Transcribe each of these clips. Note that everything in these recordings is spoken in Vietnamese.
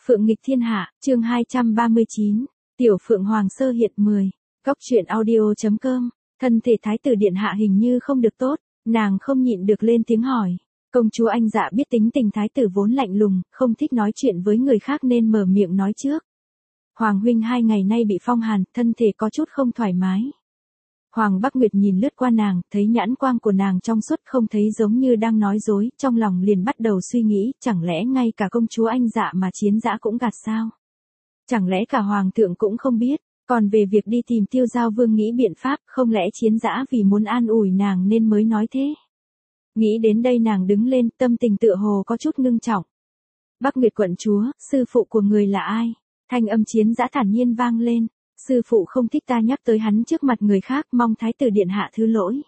Phượng nghịch thiên hạ, chương 239, Tiểu Phượng Hoàng sơ hiện 10. Góc truyện audio.com. Thân thể thái tử điện hạ hình như không được tốt, nàng không nhịn được lên tiếng hỏi. Công chúa Anh Dạ biết tính tình thái tử vốn lạnh lùng, không thích nói chuyện với người khác nên mở miệng nói trước. Hoàng huynh 2 ngày nay bị phong hàn, thân thể có chút không thoải mái. Hoàng Bắc Nguyệt nhìn lướt qua nàng, thấy nhãn quang của nàng trong suốt không thấy giống như đang nói dối, trong lòng liền bắt đầu suy nghĩ, chẳng lẽ ngay cả công chúa Anh Dạ mà Chiến Dã cũng gạt sao? Chẳng lẽ cả hoàng thượng cũng không biết, còn về việc đi tìm Tiêu Giao Vương nghĩ biện pháp, không lẽ Chiến Dã vì muốn an ủi nàng nên mới nói thế? Nghĩ đến đây nàng đứng lên, tâm tình tựa hồ có chút ngưng trọng. Bắc Nguyệt quận chúa, sư phụ của người là ai? Thanh âm Chiến Dã thản nhiên vang lên. Sư phụ không thích ta nhắc tới hắn trước mặt người khác, mong thái tử điện hạ thứ lỗi.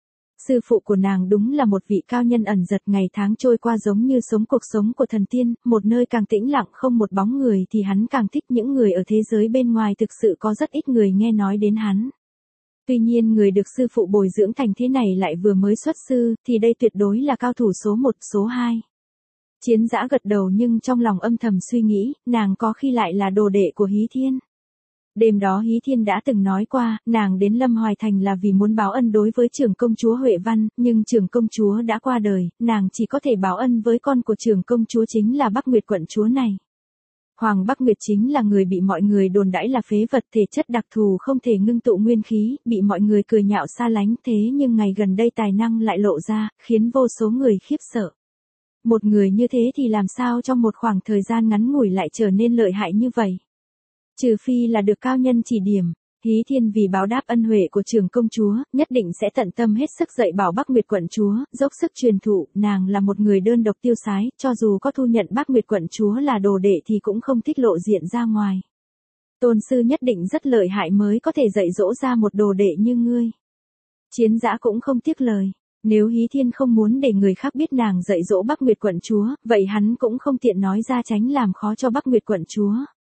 Sư phụ của nàng đúng là một vị cao nhân ẩn giật, ngày tháng trôi qua giống như sống cuộc sống của thần tiên, một nơi càng tĩnh lặng không một bóng người thì hắn càng thích. Những người ở thế giới bên ngoài thực sự có rất ít người nghe nói đến hắn. Tuy nhiên người được sư phụ bồi dưỡng thành thế này lại vừa mới xuất sư, thì đây tuyệt đối là cao thủ số 1, số 2. Chiến Dã gật đầu nhưng trong lòng âm thầm suy nghĩ, nàng có khi lại là đồ đệ của Hí Thiên. Đêm đó Hí Thiên đã từng nói qua, nàng đến Lâm Hoài Thành là vì muốn báo ân đối với trưởng công chúa Huệ Văn, nhưng trưởng công chúa đã qua đời, nàng chỉ có thể báo ân với con của trưởng công chúa chính là Bắc Nguyệt quận chúa này. Hoàng Bắc Nguyệt chính là người bị mọi người đồn đãi là phế vật, thể chất đặc thù không thể ngưng tụ nguyên khí, bị mọi người cười nhạo xa lánh, thế nhưng ngày gần đây tài năng lại lộ ra, khiến vô số người khiếp sợ. Một người như thế thì làm sao trong một khoảng thời gian ngắn ngủi lại trở nên lợi hại như vậy? Trừ phi là được cao nhân chỉ điểm, Hí Thiên vì báo đáp ân huệ của trưởng công chúa, nhất định sẽ tận tâm hết sức dạy bảo Bắc Nguyệt quận chúa, dốc sức truyền thụ. Nàng là một người đơn độc tiêu sái, cho dù có thu nhận Bắc Nguyệt quận chúa là đồ đệ thì cũng không thích lộ diện ra ngoài. Tôn sư nhất định rất lợi hại mới có thể dạy dỗ ra một đồ đệ như ngươi. Chiến Dã cũng không tiếc lời. Nếu Hí Thiên không muốn để người khác biết nàng dạy dỗ Bắc Nguyệt quận chúa, vậy hắn cũng không tiện nói ra tránh làm khó cho Bắc Nguyệt quận chúa.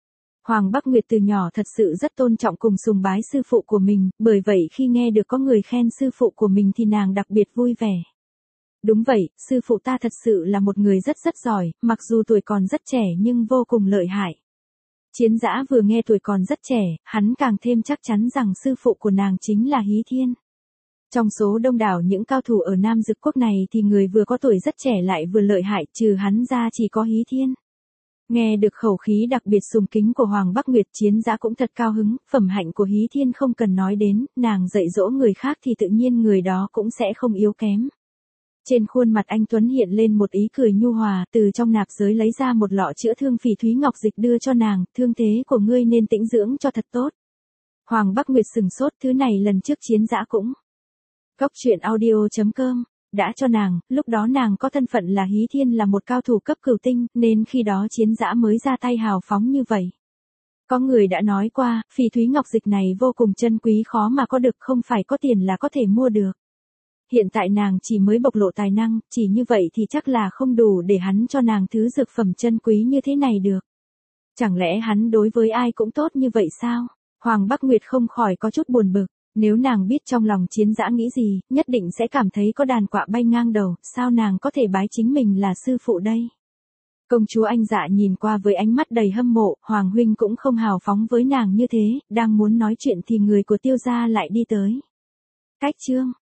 Hoàng Bắc Nguyệt từ nhỏ thật sự rất tôn trọng cùng sùng bái sư phụ của mình, bởi vậy khi nghe được có người khen sư phụ của mình thì nàng đặc biệt vui vẻ. Đúng vậy, sư phụ ta thật sự là một người rất giỏi, mặc dù tuổi còn rất trẻ nhưng vô cùng lợi hại. Chiến Dã vừa nghe tuổi còn rất trẻ, hắn càng thêm chắc chắn rằng sư phụ của nàng chính là Hí Thiên. Trong số đông đảo những cao thủ ở Nam Dực Quốc này thì người vừa có tuổi rất trẻ lại vừa lợi hại, trừ hắn ra chỉ có Hí Thiên. Nghe được khẩu khí đặc biệt sùng kính của Hoàng Bắc Nguyệt, Chiến Dã cũng thật cao hứng, phẩm hạnh của Hí Thiên không cần nói đến, nàng dạy dỗ người khác thì tự nhiên người đó cũng sẽ không yếu kém. Trên khuôn mặt anh Tuấn hiện lên một ý cười nhu hòa, từ trong nạp giới lấy ra một lọ chữa thương phỉ thúy ngọc dịch đưa cho nàng, thương thế của ngươi nên tĩnh dưỡng cho thật tốt. Hoàng Bắc Nguyệt sừng sốt, thứ này lần trước Chiến Dã cũng. Góc truyện audio.com. Đã cho nàng, lúc đó nàng có thân phận là Hí Thiên là một cao thủ cấp cửu tinh, nên khi đó Chiến Dã mới ra tay hào phóng như vậy. Có người đã nói qua, phỉ thúy ngọc dịch này vô cùng chân quý, khó mà có được, không phải có tiền là có thể mua được. Hiện tại nàng chỉ mới bộc lộ tài năng, chỉ như vậy thì chắc là không đủ để hắn cho nàng thứ dược phẩm chân quý như thế này được. Chẳng lẽ hắn đối với ai cũng tốt như vậy sao? Hoàng Bắc Nguyệt không khỏi có chút buồn bực. Nếu nàng biết trong lòng Chiến Dã nghĩ gì, nhất định sẽ cảm thấy có đàn quạ bay ngang đầu, sao nàng có thể bái chính mình là sư phụ đây? Công chúa Anh Dạ nhìn qua với ánh mắt đầy hâm mộ, Hoàng huynh cũng không hào phóng với nàng như thế, đang muốn nói chuyện thì người của Tiêu gia lại đi tới. Cách chương